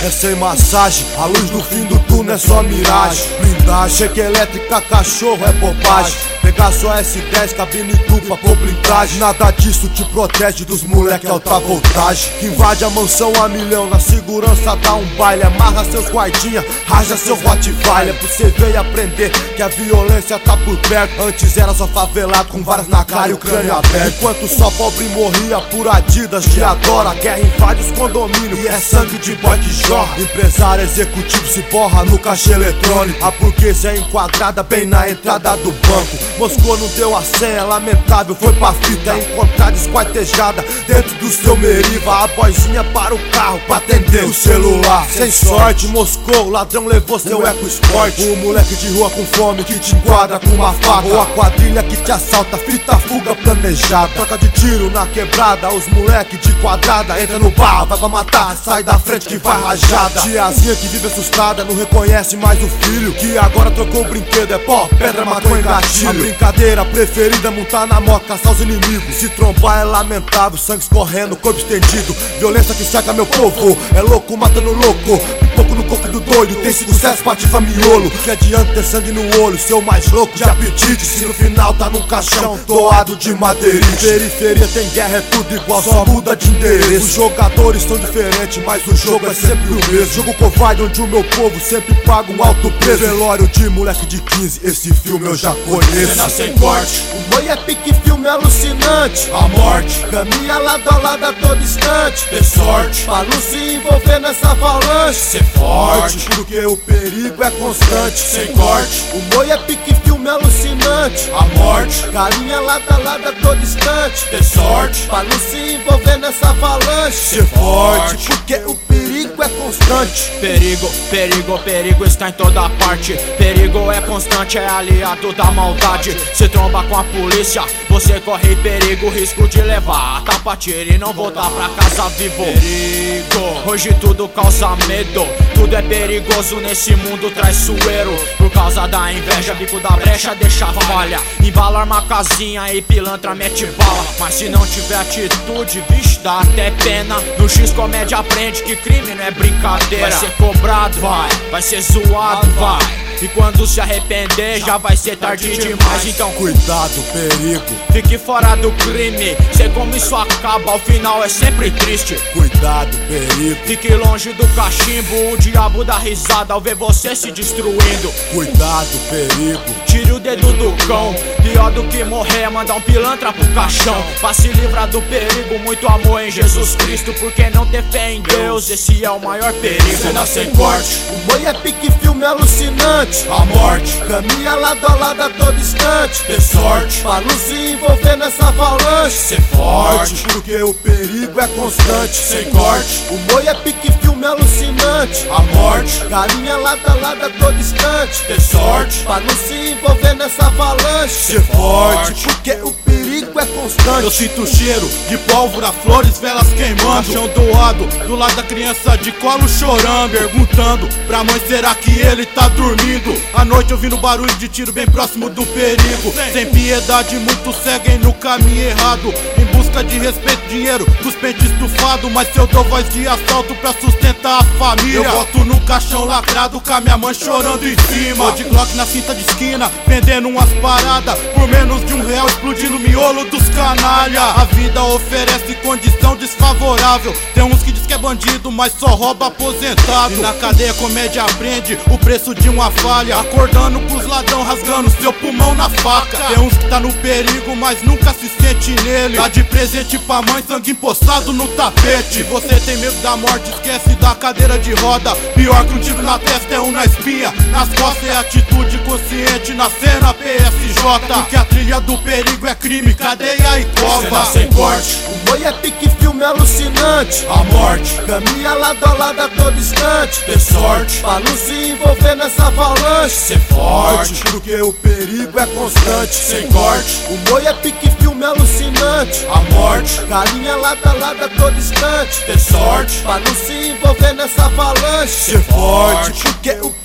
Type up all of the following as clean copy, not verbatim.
é sem massagem. A luz do fim do túnel é só miragem. Blindagem, cheque elétrica, cachorro é bobagem. Pegar só S10, cabine dupla com blindagem. Nada disso te protege dos moleque alta voltagem que invade a mansão a milhão. Na segurança dá um baile, amarra seus guardinha, raja seu Rottweiler. Pra você ver e aprender que a violência tá por perto. Antes era só favelado com varas na cara e o crânio aberto. Enquanto só pobre morria por Adidas de adora. A guerra invade os condomínios e é sangue de boy que jorra. Empresário executivo se borra no caixa eletrônico. A burguesia é enquadrada bem na entrada do banco. Moscou não deu a senha, lamentável, foi pra fita. Encontrada esquartejada dentro do seu Meriva. A boizinha para o carro pra atender o celular. Sem sorte, Moscou, o ladrão levou seu EcoSport. O moleque de rua com fome que te enquadra com uma faca. Ou a quadrilha que te assalta, fita fuga planejada. Troca de tiro na quebrada, os moleque de quadrada. Entra no bar, vai pra matar, sai da frente que vai rajada. Tiazinha que vive assustada, não reconhece mais o filho, que agora trocou o brinquedo, é pó, pedra, maconha e gatilho. A brincadeira preferida é montar na moto, caçar os inimigos. Se trombar é lamentável, sangue escorrendo, corpo estendido. Violência que cerca meu povo, é louco matando louco. Pipoco no coco do doido, tem sucesso, patifa miolo. Que adianta ter sangue no olho, ser o mais louco de apetite, se no final tá num caixão doado de madeirite. Periferia tem guerra, é tudo igual, só muda de endereço. Os jogadores são diferentes, mas o jogo é sempre o mesmo. Jogo covarde onde o meu povo sempre paga um alto preço. Velório de moleque de 15, esse filme eu já conheço. Cena sem corte, o boi é pique, filme alucinante. a morte, Caminha lado a lado a todo instante. ter sorte, Pra não se envolver nessa avalanche. ser forte, Porque o perigo é constante. sem corte, O boi é pique, filme alucinante. a morte, Carinha lado a lado a todo instante. ter sorte, Pra não se envolver nessa avalanche. ser forte. Porque o perigo é constante. Perigo, perigo, perigo está em toda parte. Perigo é constante, é aliado da maldade. Se tromba com a polícia, você corre perigo, risco de levar tapa, tiro e não voltar pra casa vivo. Perigo, hoje tudo causa medo, tudo é perigoso nesse mundo traiçoeiro. Por causa da inveja, bico da brecha deixa falha. Embala uma casinha e pilantra mete bala. Mas se não tiver atitude, vixe, dá até pena. No X comédia aprende que crime não é brincadeira. Vai ser cobrado, vai ser zoado, vai. E quando se arrepender já vai ser tarde demais. Então Cuidado, perigo. fique fora do crime. Sei como isso acaba, ao final é sempre triste. Cuidado, perigo. Fique longe do cachimbo, o diabo dá risada ao ver você se destruindo. Cuidado, perigo. Tire o dedo do cão, pior do que morrer é mandar um pilantra pro caixão. Pra se livrar do perigo, muito amor em Jesus Cristo. Porque não ter fé em Deus, esse é o maior perigo. Cena sem corte, O boi é pique, filme alucinante. a morte, Caminha lado a lado a todo instante. ter sorte, Pra não se envolver nessa avalanche. ser forte, Porque o perigo é constante. sem corte, O boi é pique, filme alucinante. a morte, Carinha lado a lado a todo instante. ter sorte, Pra não se envolver nessa avalanche. ser forte. Porque o perigo é constante. Eu sinto o cheiro de pólvora, flores, velas queimando. Caixão doado, do lado da criança de colo chorando. Perguntando pra mãe, será que ele tá dormindo? À noite ouvindo barulho de tiro bem próximo do perigo. Sem piedade, muitos seguem no caminho errado, em busca de respeito, dinheiro, dos pentes estufados. Mas se eu dou voz de assalto pra sustentar a família, eu boto no caixão lacrado com a minha mãe chorando em cima. Vou de Glock na cinta de esquina, vendendo umas paradas por menos de R$1, explodindo o miolo dos canalha. A vida oferece condição desfavorável. Tem uns que diz que é bandido, mas só rouba aposentado. E na cadeia comédia aprende o preço de uma falha, acordando com os ladrão, rasgando seu pulmão na faca. Tem uns que tá no perigo, mas nunca se sente nele. Dá de presente pra mãe, sangue empoçado no tapete. Se você tem medo da morte, esquece da cadeira de roda. Pior que um tiro na testa é um na espinha, nas costas é atitude consciente, na cena PSJ. Porque a trilha do perigo é crime, cadeia e Cena cova. sem corte, O boi é pique, filme alucinante. a morte, Caminha lado a lado a todo instante. ter sorte, Pra não se envolver nessa avalanche. ser forte, Porque o perigo é constante. sem corte, O boi é pique, filme alucinante. a morte, Carinha lado a lado a todo instante. ter sorte, Pra não se envolver nessa avalanche. ser forte. Porque o perigo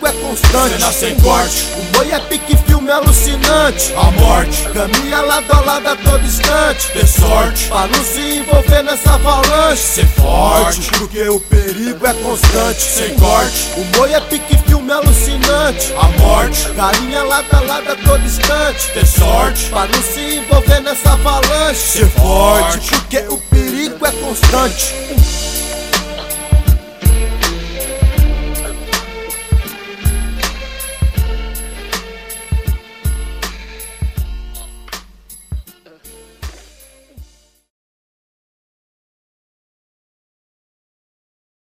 perigo é constante. Cena sem corte, o boi é pique filme alucinante. a morte, Caminha lado a lado a todo instante. ter sorte, Pra não se envolver nessa avalanche. ser forte, Porque o perigo é constante. sem corte, O boi é pique filme alucinante. a morte, Carinha lado a lado a todo instante. ter sorte, Pra não se envolver nessa avalanche. ser forte. Porque o perigo é constante.